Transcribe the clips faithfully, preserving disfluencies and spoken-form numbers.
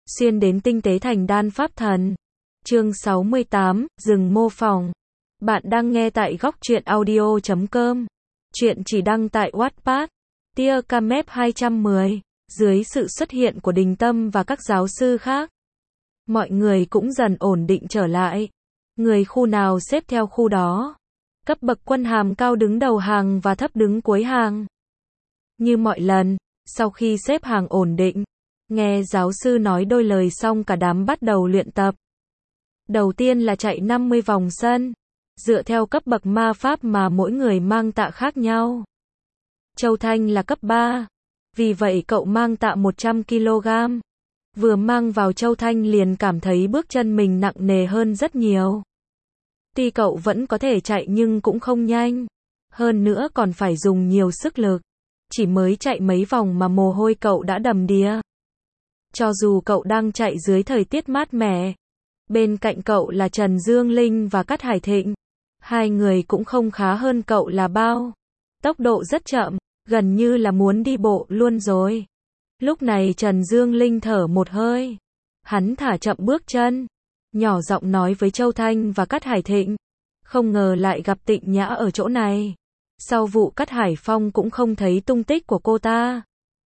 xuyên đến tinh tế thành đan pháp thần. Chương sáu mươi tám, dừng mô phỏng. Bạn đang nghe tại góc truyện audio chấm com. Chuyện chỉ đăng tại Wattpad. Tia Camep hai trăm mười. Dưới sự xuất hiện của Đình Tâm và các giáo sư khác, mọi người cũng dần ổn định trở lại. Người khu nào xếp theo khu đó. Cấp bậc quân hàm cao đứng đầu hàng và thấp đứng cuối hàng. Như mọi lần, sau khi xếp hàng ổn định, nghe giáo sư nói đôi lời xong cả đám bắt đầu luyện tập. Đầu tiên là chạy năm mươi vòng sân, dựa theo cấp bậc ma pháp mà mỗi người mang tạ khác nhau. Châu Thanh là cấp ba, vì vậy cậu mang tạ một trăm ki lô gam. Vừa mang vào Châu Thanh liền cảm thấy bước chân mình nặng nề hơn rất nhiều. Tuy cậu vẫn có thể chạy nhưng cũng không nhanh. Hơn nữa còn phải dùng nhiều sức lực. Chỉ mới chạy mấy vòng mà mồ hôi cậu đã đầm đìa. Cho dù cậu đang chạy dưới thời tiết mát mẻ. Bên cạnh cậu là Trần Dương Linh và Cát Hải Thịnh. Hai người cũng không khá hơn cậu là bao. Tốc độ rất chậm, gần như là muốn đi bộ luôn rồi. Lúc này Trần Dương Linh thở một hơi. Hắn thả chậm bước chân, nhỏ giọng nói với Châu Thanh và Cát Hải Thịnh. Không ngờ lại gặp Tịnh Nhã ở chỗ này. Sau vụ Cát Hải Phong cũng không thấy tung tích của cô ta.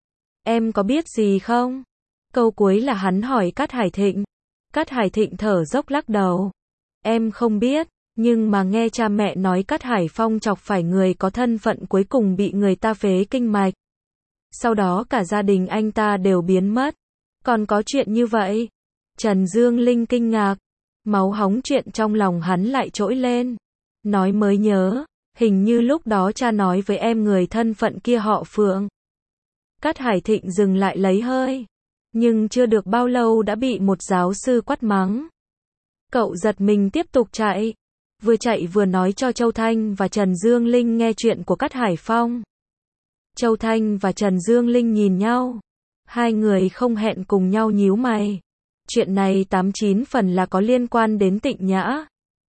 Em có biết gì không? Câu cuối là hắn hỏi Cát Hải Thịnh. Cát Hải Thịnh thở dốc lắc đầu. Em không biết, nhưng mà nghe cha mẹ nói Cát Hải Phong chọc phải người có thân phận cuối cùng bị người ta phế kinh mạch. Sau đó cả gia đình anh ta đều biến mất. Còn có chuyện như vậy? Trần Dương Linh kinh ngạc. Máu hóng chuyện trong lòng hắn lại trỗi lên. Nói mới nhớ, hình như lúc đó cha nói với em người thân phận kia họ Phượng. Cát Hải Thịnh dừng lại lấy hơi. Nhưng chưa được bao lâu đã bị một giáo sư quát mắng. Cậu giật mình tiếp tục chạy. Vừa chạy vừa nói cho Châu Thanh và Trần Dương Linh nghe chuyện của Cát Hải Phong. Châu Thanh và Trần Dương Linh nhìn nhau. Hai người không hẹn cùng nhau nhíu mày. Chuyện này tám chín phần là có liên quan đến Tịnh Nhã.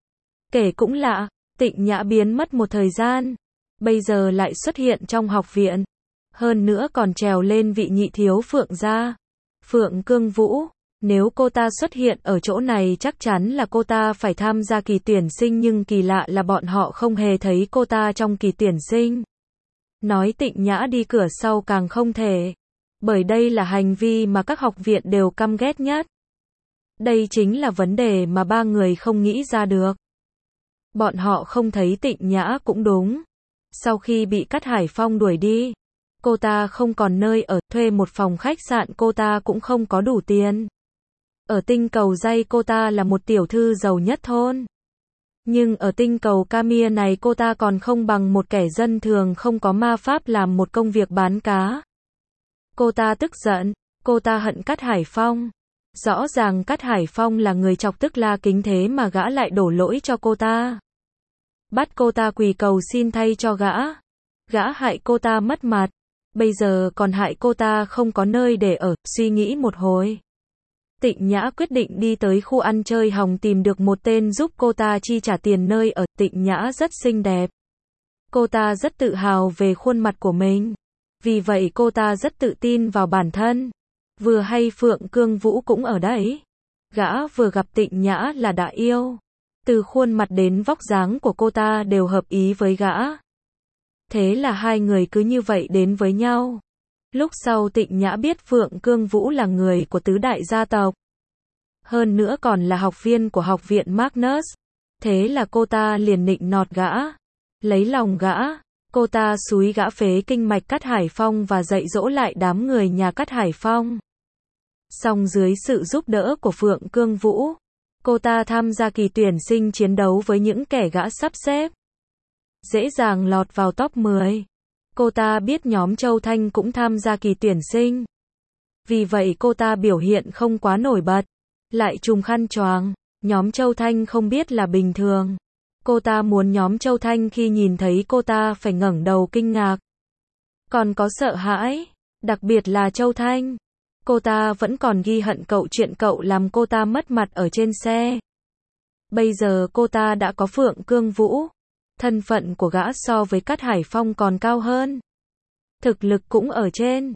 Kể cũng lạ, Tịnh Nhã biến mất một thời gian. Bây giờ lại xuất hiện trong học viện. Hơn nữa còn trèo lên vị nhị thiếu Phượng gia. Phượng Cương Vũ, nếu cô ta xuất hiện ở chỗ này chắc chắn là cô ta phải tham gia kỳ tuyển sinh, nhưng kỳ lạ là bọn họ không hề thấy cô ta trong kỳ tuyển sinh. Nói Tịnh Nhã đi cửa sau càng không thể, bởi đây là hành vi mà các học viện đều căm ghét nhất. Đây chính là vấn đề mà ba người không nghĩ ra được. Bọn họ không thấy Tịnh Nhã cũng đúng. Sau khi bị Cát Hải Phong đuổi đi, cô ta không còn nơi ở, thuê một phòng khách sạn cô ta cũng không có đủ tiền. Ở tinh cầu Dây cô ta là một tiểu thư giàu nhất thôn. Nhưng ở tinh cầu Camia này cô ta còn không bằng một kẻ dân thường không có ma pháp làm một công việc bán cá. Cô ta tức giận, cô ta hận Cát Hải Phong. Rõ ràng Cát Hải Phong là người chọc tức La Kính, thế mà gã lại đổ lỗi cho cô ta. Bắt cô ta quỳ cầu xin thay cho gã. Gã hại cô ta mất mặt. Bây giờ còn hại cô ta không có nơi để ở. Suy nghĩ một hồi, Tịnh Nhã quyết định đi tới khu ăn chơi hồng tìm được một tên giúp cô ta chi trả tiền nơi ở. Tịnh Nhã rất xinh đẹp. Cô ta rất tự hào về khuôn mặt của mình. Vì vậy cô ta rất tự tin vào bản thân. Vừa hay Phượng Cương Vũ cũng ở đấy. Gã vừa gặp Tịnh Nhã là đã yêu. Từ khuôn mặt đến vóc dáng của cô ta đều hợp ý với gã. Thế là hai người cứ như vậy đến với nhau. Lúc sau Tịnh Nhã biết Phượng Cương Vũ là người của tứ đại gia tộc. Hơn nữa còn là học viên của học viện Magnus. Thế là cô ta liền nịnh nọt gã. Lấy lòng gã. Cô ta xúi gã phế kinh mạch Cát Hải Phong và dạy dỗ lại đám người nhà Cát Hải Phong. Song dưới sự giúp đỡ của Phượng Cương Vũ, cô ta tham gia kỳ tuyển sinh chiến đấu với những kẻ gã sắp xếp. Dễ dàng lọt vào top mười. Cô ta biết nhóm Châu Thanh cũng tham gia kỳ tuyển sinh. Vì vậy cô ta biểu hiện không quá nổi bật. Lại trùm khăn choàng. Nhóm Châu Thanh không biết là bình thường. Cô ta muốn nhóm Châu Thanh khi nhìn thấy cô ta phải ngẩng đầu kinh ngạc. Còn có sợ hãi. Đặc biệt là Châu Thanh. Cô ta vẫn còn ghi hận cậu chuyện cậu làm cô ta mất mặt ở trên xe. Bây giờ cô ta đã có Phượng Cương Vũ. Thân phận của gã so với Cát Hải Phong còn cao hơn. Thực lực cũng ở trên.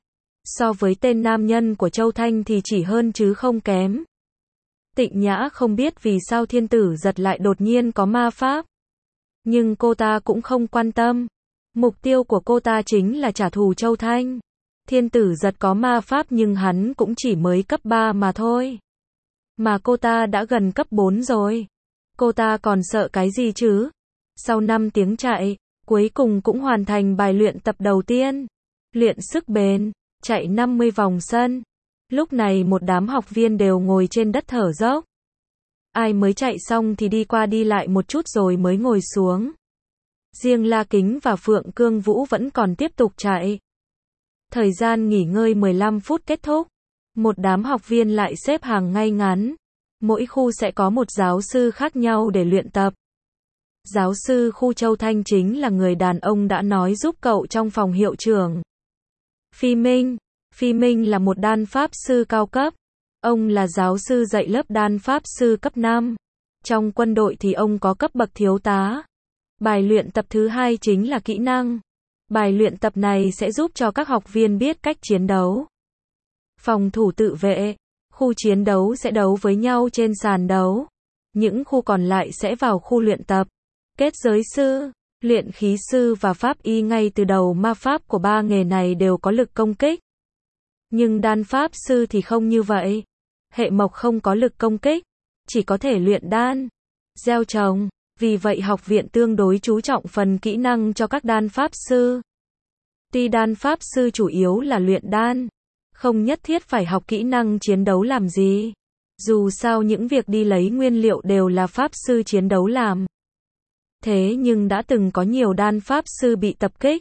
So với tên nam nhân của Châu Thanh thì chỉ hơn chứ không kém. Tịnh Nhã không biết vì sao Thiên Tử Giật lại đột nhiên có ma pháp. Nhưng cô ta cũng không quan tâm. Mục tiêu của cô ta chính là trả thù Châu Thanh. Thiên Tử Giật có ma pháp nhưng hắn cũng chỉ mới cấp ba mà thôi. Mà cô ta đã gần cấp bốn rồi. Cô ta còn sợ cái gì chứ? Sau năm tiếng chạy, cuối cùng cũng hoàn thành bài luyện tập đầu tiên. Luyện sức bền, chạy năm mươi vòng sân. Lúc này một đám học viên đều ngồi trên đất thở dốc. Ai mới chạy xong thì đi qua đi lại một chút rồi mới ngồi xuống. Riêng La Kính và Phượng Cương Vũ vẫn còn tiếp tục chạy. Thời gian nghỉ ngơi mười lăm phút kết thúc. Một đám học viên lại xếp hàng ngay ngắn. Mỗi khu sẽ có một giáo sư khác nhau để luyện tập. Giáo sư khu Châu Thanh chính là người đàn ông đã nói giúp cậu trong phòng hiệu trưởng. Phi Minh. Phi Minh là một đan pháp sư cao cấp. Ông là giáo sư dạy lớp đan pháp sư cấp năm. Trong quân đội thì ông có cấp bậc thiếu tá. Bài luyện tập thứ hai chính là kỹ năng. Bài luyện tập này sẽ giúp cho các học viên biết cách chiến đấu. Phòng thủ tự vệ. Khu chiến đấu sẽ đấu với nhau trên sàn đấu. Những khu còn lại sẽ vào khu luyện tập. Kết giới sư, luyện khí sư và pháp y ngay từ đầu ma pháp của ba nghề này đều có lực công kích. Nhưng đan pháp sư thì không như vậy. Hệ mộc không có lực công kích, chỉ có thể luyện đan, gieo trồng. Vì vậy học viện tương đối chú trọng phần kỹ năng cho các đan pháp sư. Tuy đan pháp sư chủ yếu là luyện đan, không nhất thiết phải học kỹ năng chiến đấu làm gì. Dù sao những việc đi lấy nguyên liệu đều là pháp sư chiến đấu làm. Thế nhưng đã từng có nhiều đan pháp sư bị tập kích.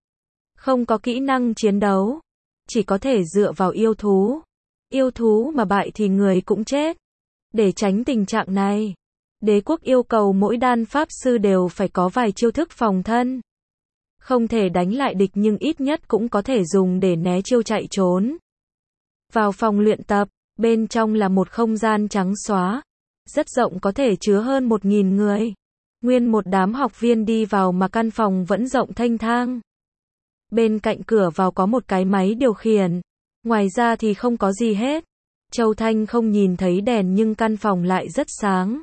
Không có kỹ năng chiến đấu, chỉ có thể dựa vào yêu thú. Yêu thú mà bại thì người cũng chết. Để tránh tình trạng này, đế quốc yêu cầu mỗi đan pháp sư đều phải có vài chiêu thức phòng thân. Không thể đánh lại địch nhưng ít nhất cũng có thể dùng để né chiêu chạy trốn. Vào phòng luyện tập, bên trong là một không gian trắng xóa. Rất rộng có thể chứa hơn một nghìn người. Nguyên một đám học viên đi vào mà căn phòng vẫn rộng thênh thang. Bên cạnh cửa vào có một cái máy điều khiển. Ngoài ra thì không có gì hết. Châu Thanh không nhìn thấy đèn nhưng căn phòng lại rất sáng.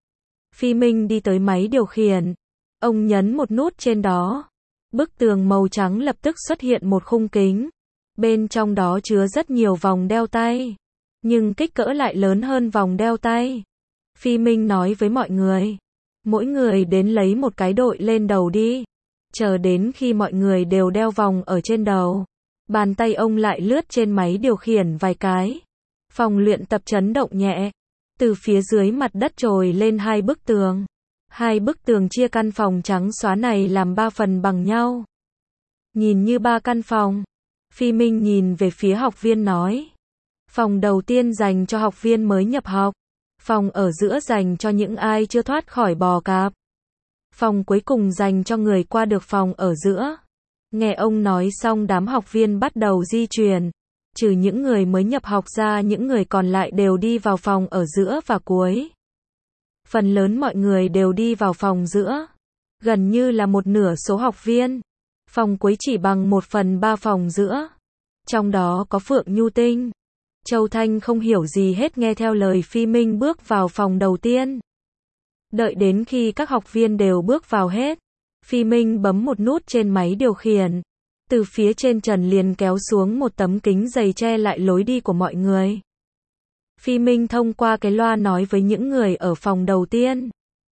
Phi Minh đi tới máy điều khiển. Ông nhấn một nút trên đó. Bức tường màu trắng lập tức xuất hiện một khung kính. Bên trong đó chứa rất nhiều vòng đeo tay. Nhưng kích cỡ lại lớn hơn vòng đeo tay. Phi Minh nói với mọi người. Mỗi người đến lấy một cái đội lên đầu đi. Chờ đến khi mọi người đều đeo vòng ở trên đầu. Bàn tay ông lại lướt trên máy điều khiển vài cái. Phòng luyện tập chấn động nhẹ. Từ phía dưới mặt đất trồi lên hai bức tường. Hai bức tường chia căn phòng trắng xóa này làm ba phần bằng nhau. Nhìn như ba căn phòng. Phi Minh nhìn về phía học viên nói. Phòng đầu tiên dành cho học viên mới nhập học. Phòng ở giữa dành cho những ai chưa thoát khỏi bò cạp. Phòng cuối cùng dành cho người qua được phòng ở giữa. Nghe ông nói xong đám học viên bắt đầu di chuyển. Trừ những người mới nhập học ra những người còn lại đều đi vào phòng ở giữa và cuối. Phần lớn mọi người đều đi vào phòng giữa. Gần như là một nửa số học viên. Phòng cuối chỉ bằng một phần ba phòng giữa. Trong đó có Phượng Nhu Tinh. Châu Thanh không hiểu gì hết nghe theo lời Phi Minh bước vào phòng đầu tiên. Đợi đến khi các học viên đều bước vào hết. Phi Minh bấm một nút trên máy điều khiển. Từ phía trên trần liền kéo xuống một tấm kính dày che lại lối đi của mọi người. Phi Minh thông qua cái loa nói với những người ở phòng đầu tiên.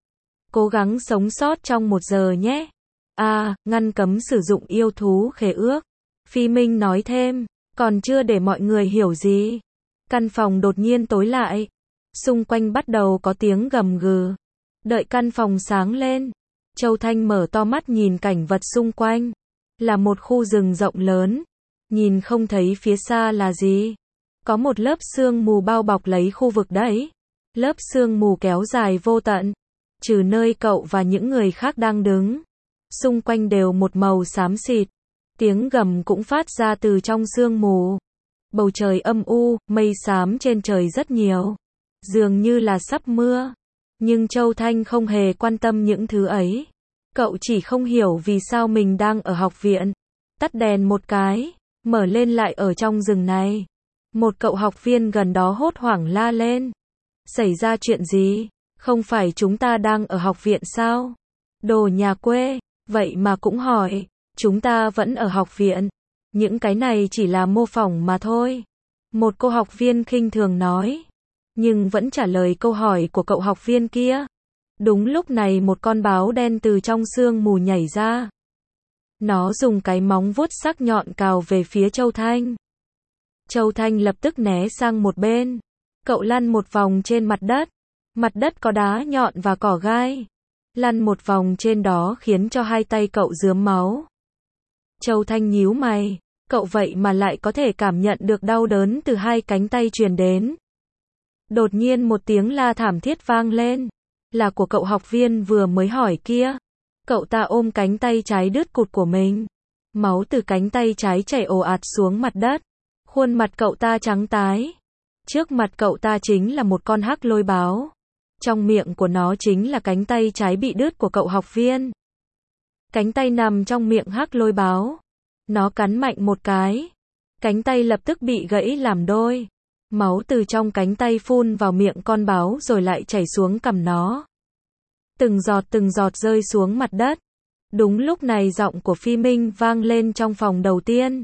Cố gắng sống sót trong một giờ nhé. À, ngăn cấm sử dụng yêu thú khế ước. Phi Minh nói thêm, còn chưa để mọi người hiểu gì. Căn phòng đột nhiên tối lại. Xung quanh bắt đầu có tiếng gầm gừ. Đợi căn phòng sáng lên. Châu Thanh mở to mắt nhìn cảnh vật xung quanh. Là một khu rừng rộng lớn. Nhìn không thấy phía xa là gì. Có một lớp sương mù bao bọc lấy khu vực đấy. Lớp sương mù kéo dài vô tận. Trừ nơi cậu và những người khác đang đứng. Xung quanh đều một màu xám xịt. Tiếng gầm cũng phát ra từ trong sương mù. Bầu trời âm u, mây xám trên trời rất nhiều. Dường như là sắp mưa. Nhưng Châu Thanh không hề quan tâm những thứ ấy. Cậu chỉ không hiểu vì sao mình đang ở học viện. Tắt đèn một cái. mở lên lại ở trong rừng này. Một cậu học viên gần đó hốt hoảng la lên. Xảy ra chuyện gì? Không phải chúng ta đang ở học viện sao? Đồ nhà quê, vậy mà cũng hỏi. Chúng ta vẫn ở học viện. Những cái này chỉ là mô phỏng mà thôi. Một cô học viên khinh thường nói. Nhưng vẫn trả lời câu hỏi của cậu học viên kia. Đúng lúc này một con báo đen từ trong sương mù nhảy ra. Nó dùng cái móng vuốt sắc nhọn cào về phía Châu Thanh. Châu Thanh lập tức né sang một bên. Cậu lăn một vòng trên mặt đất. Mặt đất có đá nhọn và cỏ gai. Lăn một vòng trên đó khiến cho hai tay cậu rướm máu. Châu Thanh nhíu mày. Cậu vậy mà lại có thể cảm nhận được đau đớn từ hai cánh tay truyền đến. Đột nhiên một tiếng la thảm thiết vang lên. Là của cậu học viên vừa mới hỏi kia. Cậu ta ôm cánh tay trái đứt cụt của mình. Máu từ cánh tay trái chảy ồ ạt xuống mặt đất. Khuôn mặt cậu ta trắng tái. Trước mặt cậu ta chính là một con hắc lôi báo. Trong miệng của nó chính là cánh tay trái bị đứt của cậu học viên. Cánh tay nằm trong miệng hắc lôi báo. Nó cắn mạnh một cái. Cánh tay lập tức bị gãy làm đôi. Máu từ trong cánh tay phun vào miệng con báo rồi lại chảy xuống cằm nó. Từng giọt từng giọt rơi xuống mặt đất. Đúng lúc này giọng của Phi Minh vang lên trong phòng đầu tiên.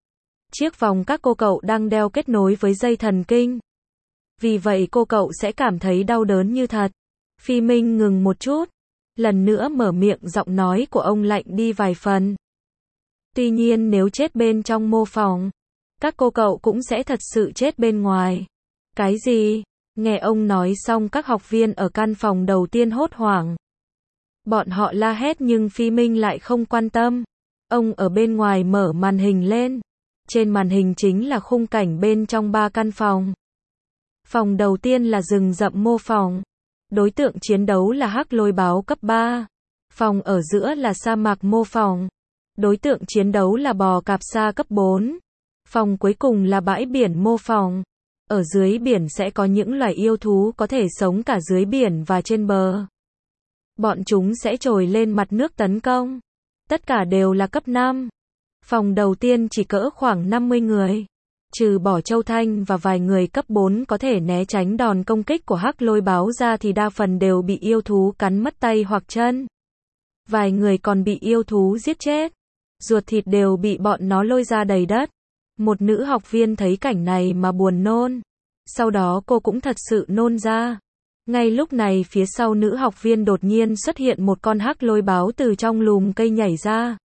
Chiếc vòng các cô cậu đang đeo kết nối với dây thần kinh. Vì vậy cô cậu sẽ cảm thấy đau đớn như thật. Phi Minh ngừng một chút. Lần nữa mở miệng, giọng nói của ông lạnh đi vài phần. Tuy nhiên nếu chết bên trong mô phỏng, các cô cậu cũng sẽ thật sự chết bên ngoài. Cái gì? Nghe ông nói xong các học viên ở căn phòng đầu tiên hốt hoảng. Bọn họ la hét nhưng Phi Minh lại không quan tâm. Ông ở bên ngoài mở màn hình lên. Trên màn hình chính là khung cảnh bên trong ba căn phòng. Phòng đầu tiên là rừng rậm mô phỏng. Đối tượng chiến đấu là hắc lôi báo cấp ba. Phòng ở giữa là sa mạc mô phỏng. Đối tượng chiến đấu là bò cạp sa cấp bốn. Phòng cuối cùng là bãi biển mô phỏng. Ở dưới biển sẽ có những loài yêu thú có thể sống cả dưới biển và trên bờ. Bọn chúng sẽ trồi lên mặt nước tấn công. Tất cả đều là cấp năm. Phòng đầu tiên chỉ cỡ khoảng năm mươi người. Trừ bỏ Châu Thanh và vài người cấp bốn có thể né tránh đòn công kích của hắc lôi báo ra thì đa phần đều bị yêu thú cắn mất tay hoặc chân. Vài người còn bị yêu thú giết chết. Ruột thịt đều bị bọn nó lôi ra đầy đất. Một nữ học viên thấy cảnh này mà buồn nôn. Sau đó cô cũng thật sự nôn ra. Ngay lúc này phía sau nữ học viên đột nhiên xuất hiện một con hắc lôi báo từ trong lùm cây nhảy ra.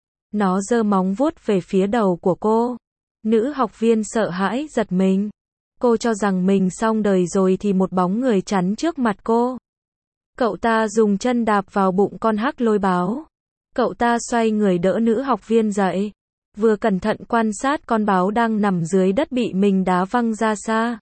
Nó giơ móng vuốt về phía đầu của cô. Nữ học viên sợ hãi giật mình. Cô cho rằng mình xong đời rồi thì một bóng người chắn trước mặt cô. Cậu ta dùng chân đạp vào bụng con hắc lôi báo. Cậu ta xoay người đỡ nữ học viên dậy. Vừa cẩn thận quan sát con báo đang nằm dưới đất bị mình đá văng ra xa.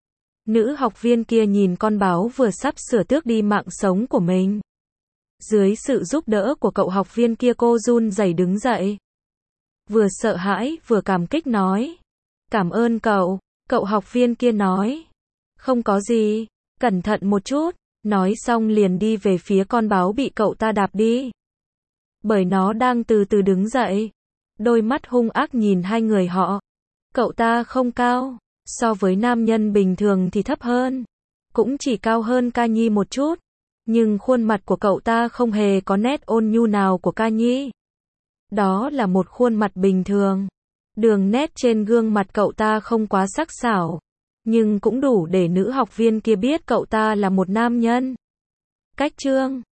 Nữ học viên kia nhìn con báo vừa sắp sửa tước đi mạng sống của mình. Dưới sự giúp đỡ của cậu học viên kia cô run rẩy đứng dậy. Vừa sợ hãi vừa cảm kích nói. Cảm ơn cậu. Cậu học viên kia nói. Không có gì. Cẩn thận một chút. Nói xong liền đi về phía con báo bị cậu ta đạp đi. Bởi nó đang từ từ đứng dậy. Đôi mắt hung ác nhìn hai người họ. Cậu ta không cao. So với nam nhân bình thường thì thấp hơn. Cũng chỉ cao hơn Ca Nhi một chút. Nhưng khuôn mặt của cậu ta không hề có nét ôn nhu nào của Ca Nhi. Đó là một khuôn mặt bình thường. Đường nét trên gương mặt cậu ta không quá sắc sảo. Nhưng cũng đủ để nữ học viên kia biết cậu ta là một nam nhân. Cách chương